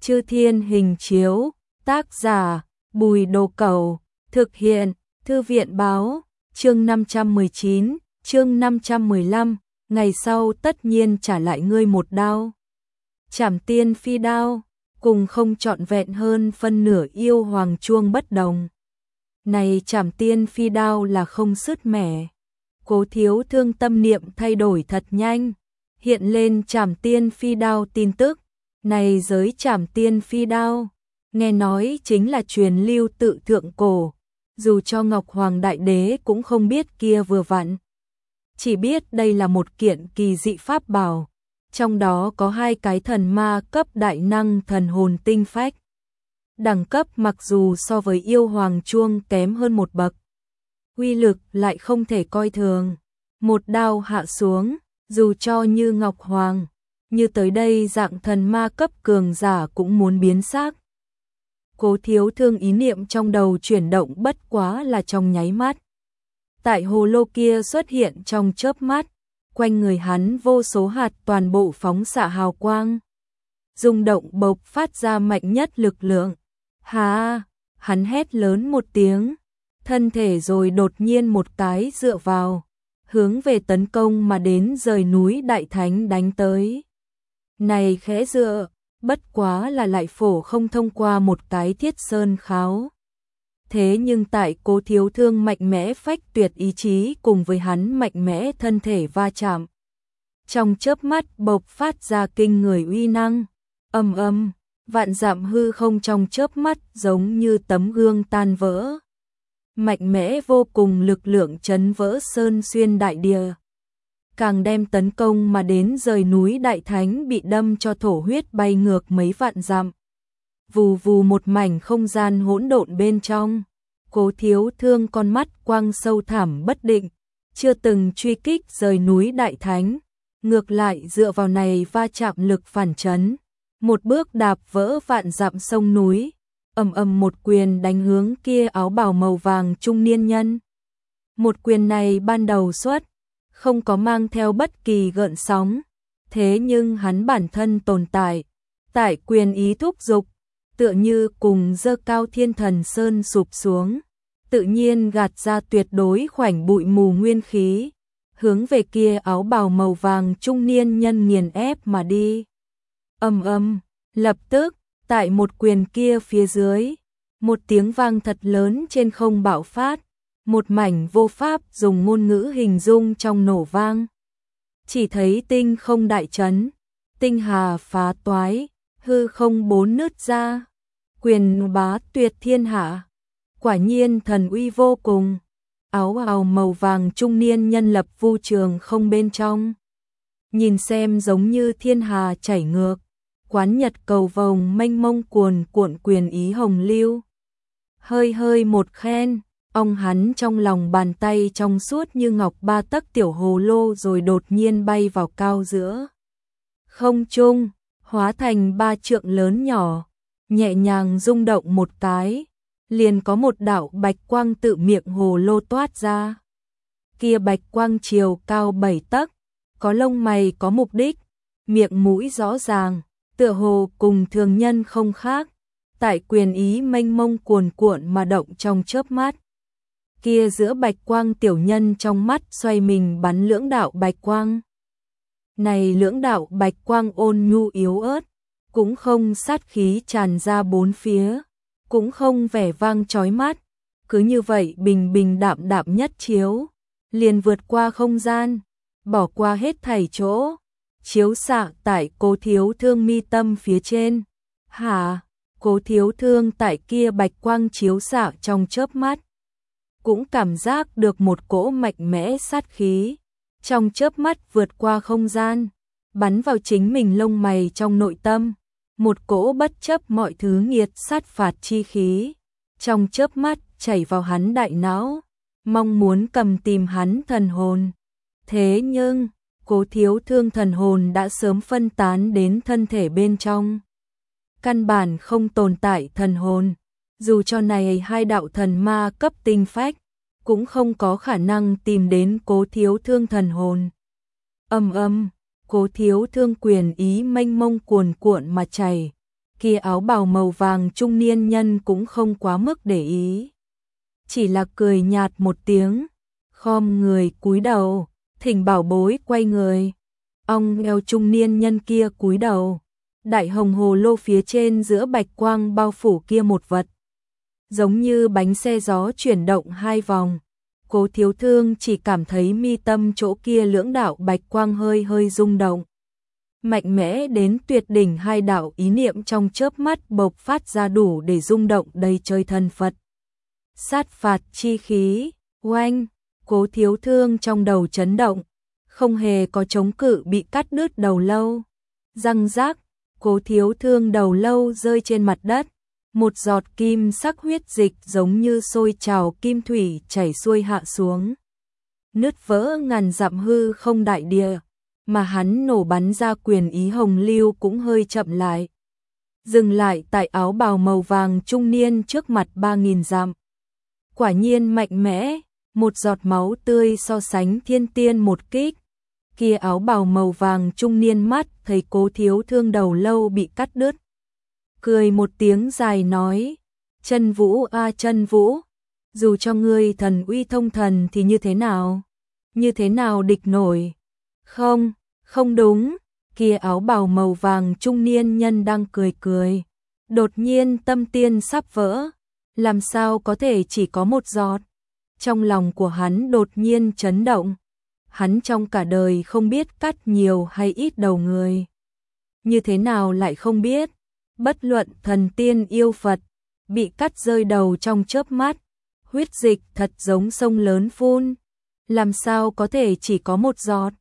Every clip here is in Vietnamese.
Chư Thiên Hình Chiếu, tác giả Bùi Đồ Cẩu, thực hiện Thư viện Báo, chương 519, chương 515, ngày sau tất nhiên trả lại ngươi một đao. Trảm Tiên Phi Đao, cùng không trọn vẹn hơn phân nửa yêu hoàng chuông bất đồng. Này Trảm Tiên Phi Đao là không sứt mẻ. Cố Thiếu Thương tâm niệm thay đổi thật nhanh, hiện lên Trảm Tiên Phi Đao tin tức. Này giới Trảm Tiên Phi Đao, nghe nói chính là truyền lưu tự thượng cổ, dù cho Ngọc Hoàng Đại Đế cũng không biết kia vừa vặn. Chỉ biết đây là một kiện kỳ dị pháp bảo, trong đó có 2 cái thần ma cấp đại năng thần hồn tinh phách. Đẳng cấp mặc dù so với yêu hoàng chuông kém hơn một bậc, uy lực lại không thể coi thường. Một đao hạ xuống, dù cho như Ngọc Hoàng, như tới đây dạng thần ma cấp cường giả cũng muốn biến xác. Cố Thiếu Thương ý niệm trong đầu chuyển động bất quá là trong nháy mắt. Tại hồ lô kia xuất hiện trong chớp mắt, quanh người hắn vô số hạt toàn bộ phóng xạ hào quang. Rung động bộc phát ra mạnh nhất lực lượng. Hà, hắn hét lớn một tiếng, thân thể rồi đột nhiên một cái dựa vào, hướng về tấn công mà đến rời núi Đại Thánh đánh tới. Này khẽ dựa, bất quá là lại phổ không thông qua một cái thiết sơn kháo. Thế nhưng tại Cố Thiếu Thương mạnh mẽ phách tuyệt ý chí cùng với hắn mạnh mẽ thân thể va chạm, trong chớp mắt bộc phát ra kinh người uy năng. Ầm ầm, vạn dặm hư không trong chớp mắt giống như tấm gương tan vỡ. Mạnh mẽ vô cùng lực lượng chấn vỡ sơn xuyên đại địa, càng đem tấn công mà đến rời núi Đại Thánh bị đâm cho thổ huyết bay ngược mấy vạn dặm. Vù vù một mảnh không gian hỗn độn bên trong. Cố Thiếu Thương con mắt quang sâu thẳm bất định, chưa từng truy kích rời núi Đại Thánh, ngược lại dựa vào này va chạm lực phản chấn, một bước đạp vỡ vạn dặm sông núi, ầm ầm một quyền đánh hướng kia áo bào màu vàng trung niên nhân. Một quyền này ban đầu xuất, không có mang theo bất kỳ gợn sóng, thế nhưng hắn bản thân tồn tại, tại quyền ý thúc dục, tựa như cùng dơ cao thiên thần sơn sụp xuống, tự nhiên gạt ra tuyệt đối khoảnh bụi mù nguyên khí, hướng về kia áo bào màu vàng trung niên nhân nghiền ép mà đi. Ầm ầm, lập tức, tại một quyền kia phía dưới, một tiếng vang thật lớn trên không bạo phát, một mảnh vô pháp dùng ngôn ngữ hình dung trong nổ vang. Chỉ thấy tinh không đại chấn, tinh hà phá toái, hư không 4 nứt ra, quyền bá tuyệt thiên hạ. Quả nhiên thần uy vô cùng. Áo bào màu vàng trung niên nhân lập vu trường không bên trong, nhìn xem giống như thiên hà chảy ngược, quán nhật cầu vồng mênh mông cuồn cuộn quyền ý hồng lưu. Hơi hơi một khen, ông hắn trong lòng bàn tay trong suốt như ngọc 3 tấc tiểu hồ lô rồi đột nhiên bay vào cao giữa không trung, hóa thành 3 trượng lớn nhỏ, nhẹ nhàng rung động một cái, liền có một đạo bạch quang tự miệng hồ lô toát ra. Kia bạch quang chiều cao 7 tấc, có lông mày có mục đích, miệng mũi rõ ràng, tựa hồ cùng thường nhân không khác, tại quyền ý mênh mông cuồn cuộn mà động trong chớp mắt. Kia giữa bạch quang tiểu nhân trong mắt xoay mình bắn lưỡng đạo bạch quang. Này lưỡng đạo bạch quang ôn nhu yếu ớt, cũng không sát khí tràn ra bốn phía, cũng không vẻ vang chói mắt, cứ như vậy bình bình đạm đạm nhất chiếu, liền vượt qua không gian, bỏ qua hết thảy chỗ, chiếu xạ tại Cố Thiếu Thương mi tâm phía trên. Hả? Cố Thiếu Thương tại kia bạch quang chiếu xạ trong chớp mắt, cũng cảm giác được một cỗ mạnh mẽ sát khí, trong chớp mắt vượt qua không gian, bắn vào chính mình lông mày trong nội tâm, một cỗ bất chấp mọi thứ nghiệt sát phạt chi khí, trong chớp mắt chảy vào hắn đại não, mong muốn cầm tìm hắn thần hồn. Thế nhưng, Cố Thiếu Thương thần hồn đã sớm phân tán đến thân thể bên trong, căn bản không tồn tại thần hồn, dù cho này 2 đạo thần ma cấp tinh phách, cũng không có khả năng tìm đến Cố Thiếu Thương thần hồn. Ầm ầm, Cố Thiếu Thương quyền ý mênh mông cuồn cuộn mà chảy, Kia áo bào màu vàng trung niên nhân cũng không quá mức để ý. Chỉ là cười nhạt một tiếng, khom người cúi đầu, thỉnh bảo bối quay người. Ong eo trung niên nhân kia cúi đầu. Đại hồng hồ lô phía trên giữa bạch quang bao phủ kia một vật. Giống như bánh xe gió chuyển động hai vòng. Cố Thiếu Thương chỉ cảm thấy mi tâm chỗ kia lưỡng đạo bạch quang hơi hơi rung động. Mạnh mẽ đến tuyệt đỉnh, hai đạo ý niệm trong chớp mắt bộc phát ra đủ để rung động đầy trời thần Phật. Sát phạt chi khí, oanh, Cố Thiếu Thương trong đầu chấn động, không hề có chống cự bị cắt đứt đầu lâu. Răng rác, Cố Thiếu Thương đầu lâu rơi trên mặt đất, một giọt kim sắc huyết dịch giống như sôi trào kim thủy chảy xuôi hạ xuống. Nứt vỡ ngàn dặm hư không đại địa, mà hắn nổ bắn ra quyền ý hồng lưu cũng hơi chậm lại. Dừng lại tại áo bào màu vàng trung niên trước mặt 3000 dặm. Quả nhiên mạnh mẽ, một giọt máu tươi so sánh thiên tiên một kích. Kia áo bào màu vàng trung niên mắt thấy Cố Thiếu Thương đầu lâu bị cắt đứt. Cười một tiếng dài nói, Chân Vũ a Chân Vũ, dù cho ngươi thần uy thông thần thì như thế nào? Như thế nào địch nổi? Không, không đúng, kia áo bào màu vàng trung niên nhân đang cười cười. Đột nhiên tâm tiên sắp vỡ, làm sao có thể chỉ có một giọt? Trong lòng của hắn đột nhiên chấn động. Hắn trong cả đời không biết cắt nhiều hay ít đầu người. Như thế nào lại không biết? Bất luận thần tiên yêu Phật, bị cắt rơi đầu trong chớp mắt, huyết dịch thật giống sông lớn phun. Làm sao có thể chỉ có một giọt?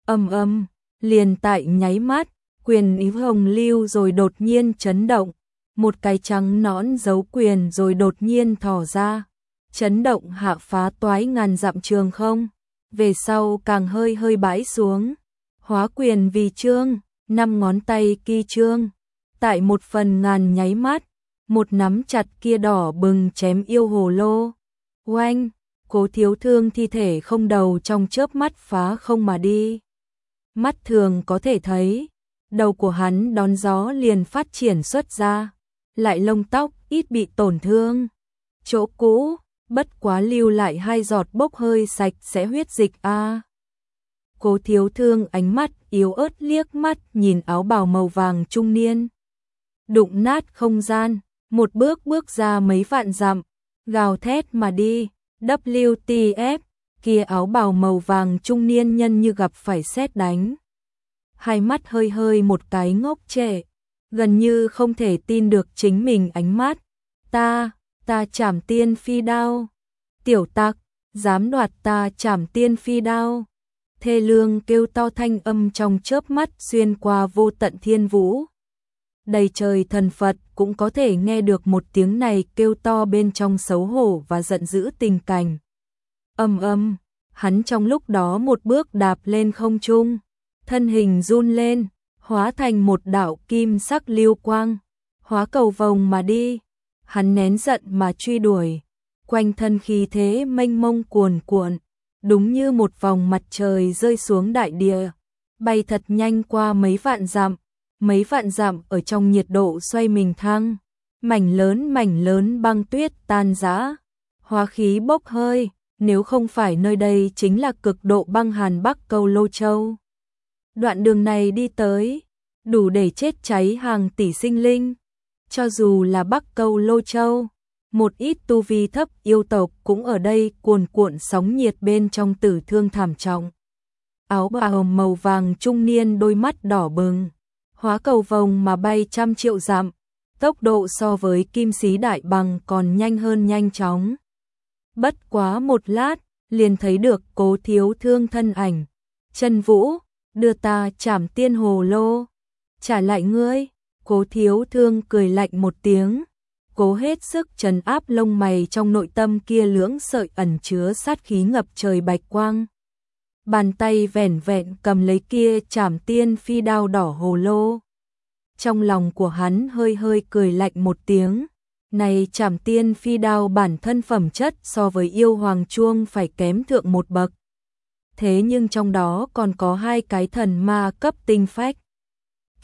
Liền tại nháy mắt, quyền ý hồng lưu rồi đột nhiên chấn động. Một cái trắng nõn dấu quyền rồi đột nhiên thò ra. Chấn động hạ phá toái ngàn dặm trường không. Về sau càng hơi hơi bãi xuống. Hóa quyền vì chương, 5 ngón tay kỳ chương. Tại một phần ngàn nháy mắt, một nắm chặt kia đỏ bừng chém yêu hồ lô. Oanh, Cố Thiếu Thương thi thể không đầu trong chớp mắt phá không mà đi. Mắt thường có thể thấy, đầu của hắn đón gió liền phát triển xuất ra, lại lông tóc ít bị tổn thương. Chỗ cũ, bất quá lưu lại 2 giọt bốc hơi sạch sẽ huyết dịch a. Cố Thiếu Thương ánh mắt yếu ớt liếc mắt nhìn áo bào màu vàng trung niên. Đụng nát không gian, một bước bước ra mấy vạn dặm, gào thét mà đi. WTF, kia áo bào màu vàng trung niên nhân như gặp phải sét đánh. Hai mắt hơi hơi một cái ngốc trệ, gần như không thể tin được chính mình ánh mắt. Ta Trảm Tiên Phi Đao. Tiểu tặc, dám đoạt ta Trảm Tiên Phi Đao. Thê lương kêu to thanh âm trong chớp mắt xuyên qua vô tận thiên vũ. Đầy trời thần Phật cũng có thể nghe được một tiếng này kêu to bên trong xấu hổ và giận dữ tình cảnh. Hắn trong lúc đó một bước đạp lên không trung, thân hình run lên, hóa thành một đạo kim sắc lưu quang, hóa cầu vồng mà đi. Hắn nén giận mà truy đuổi, quanh thân khí thế mênh mông cuồn cuộn, đúng như một vòng mặt trời rơi xuống đại địa, bay thật nhanh qua mấy vạn dặm ở trong nhiệt độ xoay mình thăng, mảnh lớn băng tuyết tan rã, hóa khí bốc hơi, nếu không phải nơi đây chính là cực độ băng hàn Bắc Câu Lô Châu. Đoạn đường này đi tới, đủ để chết cháy hàng tỷ sinh linh, cho dù là Bắc Câu Lô Châu, một ít tu vi thấp yêu tộc cũng ở đây cuồn cuộn sóng nhiệt bên trong tử thương thảm trọng. Áo bào màu vàng trung niên đôi mắt đỏ bừng, hóa cầu vồng mà bay trăm triệu dặm, tốc độ so với kim sĩ đại bằng còn nhanh hơn nhanh chóng. Bất quá một lát, liền thấy được Cố Thiếu Thương thân ảnh. Chân Vũ, đưa ta Trảm Tiên hồ lô, trả lại ngươi. Cố Thiếu Thương cười lạnh một tiếng, cố hết sức trấn áp lông mày trong nội tâm kia lưỡng sợi ẩn chứa sát khí ngập trời bạch quang. Bàn tay vẻn vẹn cầm lấy kia Trảm Tiên Phi Đao đỏ hồ lô. Trong lòng của hắn hơi hơi cười lạnh một tiếng, này Trảm Tiên Phi Đao bản thân phẩm chất so với yêu hoàng chuông phải kém thượng một bậc. Thế nhưng trong đó còn có 2 cái thần ma cấp tinh phách.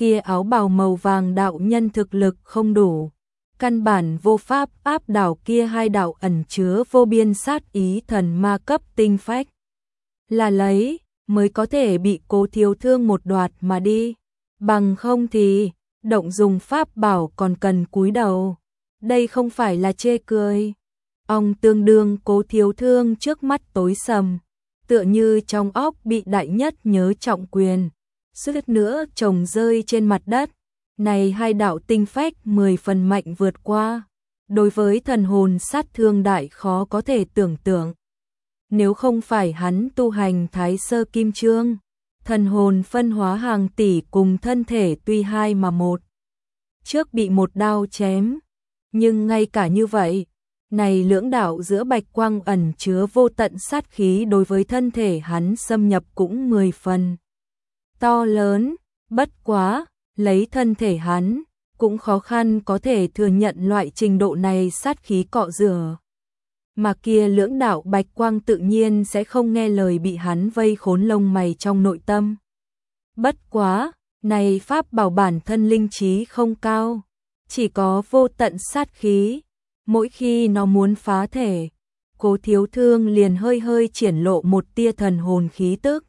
kia áo bào màu vàng đạo nhân thực lực không đủ, căn bản vô pháp áp đảo kia hai đạo ẩn chứa vô biên sát ý thần ma cấp tinh phách. Là lấy, mới có thể bị Cố Thiếu Thương một đoạt mà đi, bằng không thì, động dùng pháp bảo còn cần cúi đầu. Đây không phải là chê cười. Ông tương đương Cố Thiếu Thương trước mắt tối sầm, tựa như trong óc bị đại nhất nhớ trọng quyền, suýt nữa chồng rơi trên mặt đất. Này hai đạo tinh phách 10 phần mạnh vượt qua, đối với thần hồn sát thương đại khó có thể tưởng tượng. Nếu không phải hắn tu hành Thái Sơ Kim Chương, thần hồn phân hóa hàng tỷ cùng thân thể tuy hai mà một, trước bị một đao chém, nhưng ngay cả như vậy, này lưỡng đạo giữa bạch quang ẩn chứa vô tận sát khí đối với thân thể hắn xâm nhập cũng 10 phần to lớn, bất quá, lấy thân thể hắn, cũng khó khăn có thể thừa nhận loại trình độ này sát khí cọ rửa. Mà kia lưỡng đạo bạch quang tự nhiên sẽ không nghe lời bị hắn vây khốn lông mày trong nội tâm. Bất quá, này pháp bảo bản thân linh trí không cao, chỉ có vô tận sát khí, mỗi khi nó muốn phá thể, Cố Thiếu Thương liền hơi hơi triển lộ một tia thần hồn khí tức.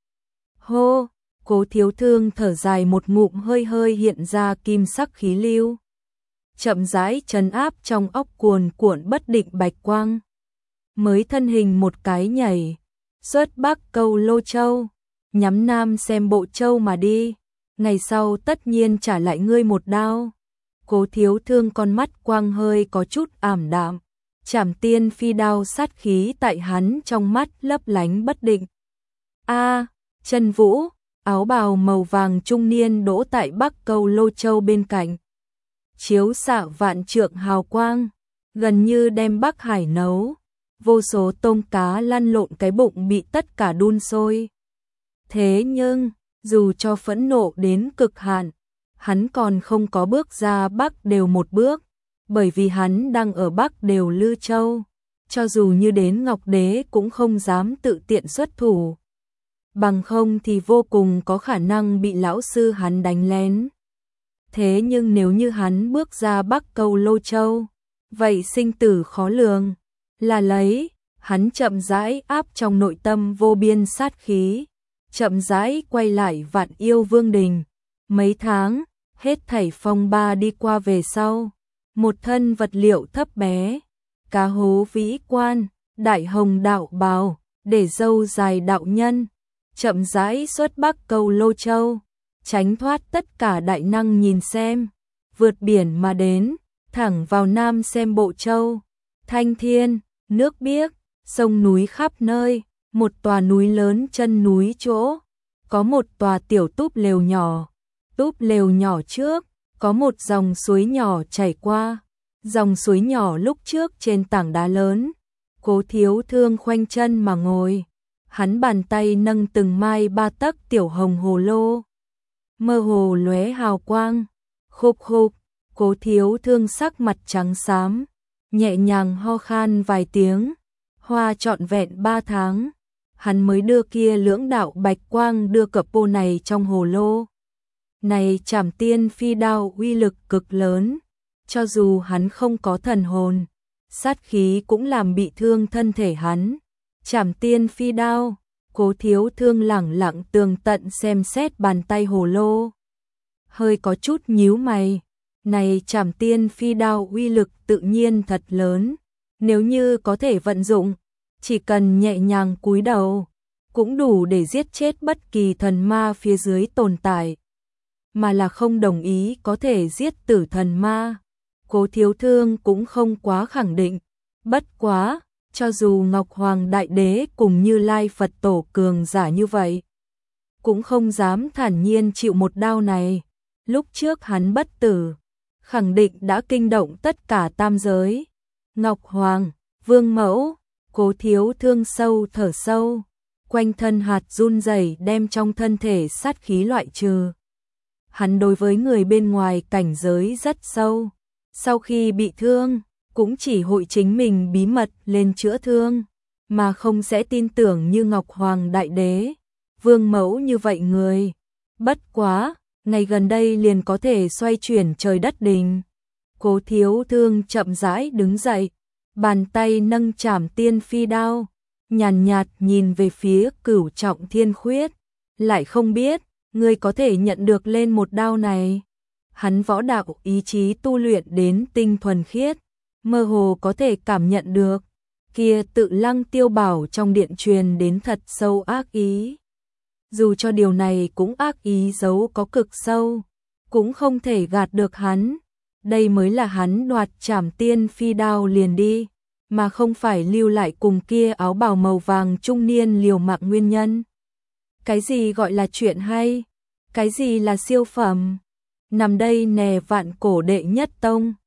Hô, Cố Thiếu Thương thở dài một ngụm hơi hơi hiện ra kim sắc khí lưu, chậm rãi trấn áp trong óc cuồn cuộn bất định bạch quang. Mới thân hình một cái nhảy, xuất Bắc Câu Lô Châu, nhắm Nam xem Bộ Châu mà đi, ngày sau tất nhiên trả lại ngươi một đao. Cố Thiếu Thương con mắt quang hơi có chút ảm đạm, Trảm Tiên Phi đao sát khí tại hắn trong mắt lấp lánh bất định. A, Trần Vũ, áo bào màu vàng trung niên đỗ tại Bắc Câu Lô Châu bên cạnh, chiếu xạ vạn trượng hào quang, gần như đem Bắc Hải nấu. Vô số tôm cá lăn lộn cái bụng bị tất cả đun sôi. Thế nhưng, dù cho phẫn nộ đến cực hạn, hắn còn không có bước ra Bắc Đều một bước, bởi vì hắn đang ở Bắc Đều Lư Châu, cho dù như đến Ngọc Đế cũng không dám tự tiện xuất thủ. Bằng không thì vô cùng có khả năng bị lão sư hắn đánh lén. Thế nhưng nếu như hắn bước ra Bắc Câu Lô Châu, vậy sinh tử khó lường. Là lấy, hắn chậm rãi áp trong nội tâm vô biên sát khí, chậm rãi quay lại Vạn Yêu Vương Đình. Mấy tháng, hết thảy phong ba đi qua về sau, một thân vật liệu thấp bé, cá hố vĩ quan, đại hồng đạo bào, để râu dài đạo nhân, chậm rãi xuất Bắc Câu Lô Châu, tránh thoát tất cả đại năng nhìn xem, vượt biển mà đến, thẳng vào Nam xem Bộ Châu. Thanh thiên, nước biếc, sông núi khắp nơi, một tòa núi lớn chân núi chỗ, có một tòa tiểu túp lều nhỏ. Túp lều nhỏ trước, có một dòng suối nhỏ chảy qua. Dòng suối nhỏ lúc trước trên tảng đá lớn, Cố Thiếu Thương khoanh chân mà ngồi. Hắn bàn tay nâng từng mai 3 tấc tiểu hồng hồ lô, mơ hồ lóe hào quang. Khục khục, Cố Thiếu Thương sắc mặt trắng xám, nhẹ nhàng ho khan vài tiếng. Hoa trọn vẹn 3 tháng, hắn mới đưa kia lưỡng đạo bạch quang đưa cặp bô này trong hồ lô. Này Trảm Tiên Phi đao uy lực cực lớn, cho dù hắn không có thần hồn, sát khí cũng làm bị thương thân thể hắn. Trảm Tiên Phi đao, Cố Thiếu Thương lẳng lặng tường tận xem xét bàn tay hồ lô, hơi có chút nhíu mày. Này Trảm Tiên Phi đao uy lực tự nhiên thật lớn, nếu như có thể vận dụng, chỉ cần nhẹ nhàng cúi đầu, cũng đủ để giết chết bất kỳ thần ma phía dưới tồn tại, mà là không đồng ý có thể giết tử thần ma. Cố Thiếu Thương cũng không quá khẳng định, bất quá, cho dù Ngọc Hoàng Đại Đế cùng Như Lai Phật Tổ cường giả như vậy, cũng không dám thản nhiên chịu một đao này. Lúc trước hắn bất tử, khẳng định đã kinh động tất cả tam giới. Ngọc Hoàng, Vương Mẫu, Cố Thiếu Thương sâu thở sâu, quanh thân hạt run rẩy đem trong thân thể sát khí loại trừ. Hắn đối với người bên ngoài cảnh giới rất sâu, sau khi bị thương, cũng chỉ hội chính mình bí mật lên chữa thương, mà không sẽ tin tưởng như Ngọc Hoàng Đại Đế, Vương Mẫu như vậy người. Bất quá, ngày gần đây liền có thể xoay chuyển trời đất đình. Cố Thiếu Thương chậm rãi đứng dậy, bàn tay nâng Trảm Tiên Phi đao, nhàn nhạt nhìn về phía Cửu Trọng Thiên Khuyết, lại không biết, ngươi có thể nhận được lên một đao này. Hắn võ đạo ý chí tu luyện đến tinh thuần khiết, mơ hồ có thể cảm nhận được, kia Tự Lăng Tiêu Bảo trong điện truyền đến thật sâu ác ý. Dù cho điều này cũng ác ý giấu có cực sâu, cũng không thể gạt được hắn. Đây mới là hắn đoạt Trảm Tiên Phi đao liền đi, mà không phải lưu lại cùng kia áo bào màu vàng trung niên liều mạng nguyên nhân. Cái gì gọi là chuyện hay? Cái gì là siêu phẩm? Nằm đây nè Vạn Cổ đệ nhất tông.